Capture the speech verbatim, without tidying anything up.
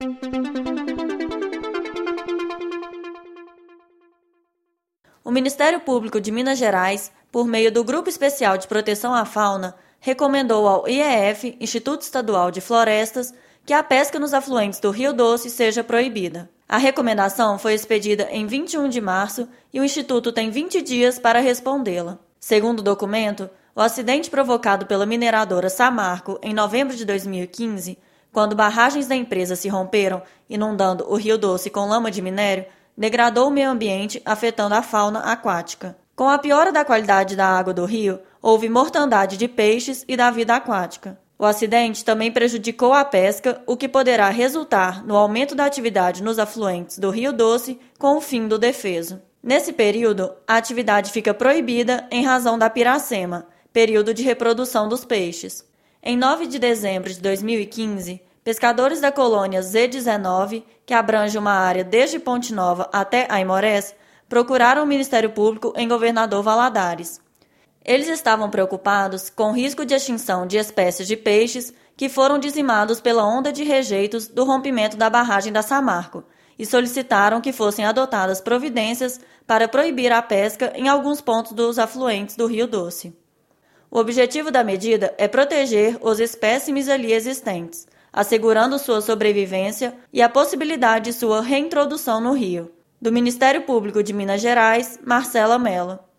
O Ministério Público de Minas Gerais, por meio do Grupo Especial de Proteção à Fauna, recomendou ao I E F, Instituto Estadual de Florestas, que a pesca nos afluentes do Rio Doce seja proibida. A recomendação foi expedida em vinte e um de março e o Instituto tem vinte dias para respondê-la. Segundo o documento, o acidente provocado pela mineradora Samarco em novembro de dois mil e quinze, quando barragens da empresa se romperam, inundando o Rio Doce com lama de minério, degradou o meio ambiente, afetando a fauna aquática. Com a piora da qualidade da água do rio, houve mortandade de peixes e da vida aquática. O acidente também prejudicou a pesca, o que poderá resultar no aumento da atividade nos afluentes do Rio Doce com o fim do defeso. Nesse período, a atividade fica proibida em razão da piracema, período de reprodução dos peixes. Em nove de dezembro de dois mil e quinze, pescadores da colônia Z dezenove, que abrange uma área desde Ponte Nova até Aimorés, procuraram o Ministério Público em Governador Valadares. Eles estavam preocupados com o risco de extinção de espécies de peixes que foram dizimados pela onda de rejeitos do rompimento da barragem da Samarco e solicitaram que fossem adotadas providências para proibir a pesca em alguns pontos dos afluentes do Rio Doce. O objetivo da medida é proteger os espécimes ali existentes, assegurando sua sobrevivência e a possibilidade de sua reintrodução no rio. Do Ministério Público de Minas Gerais, Marcela Mello.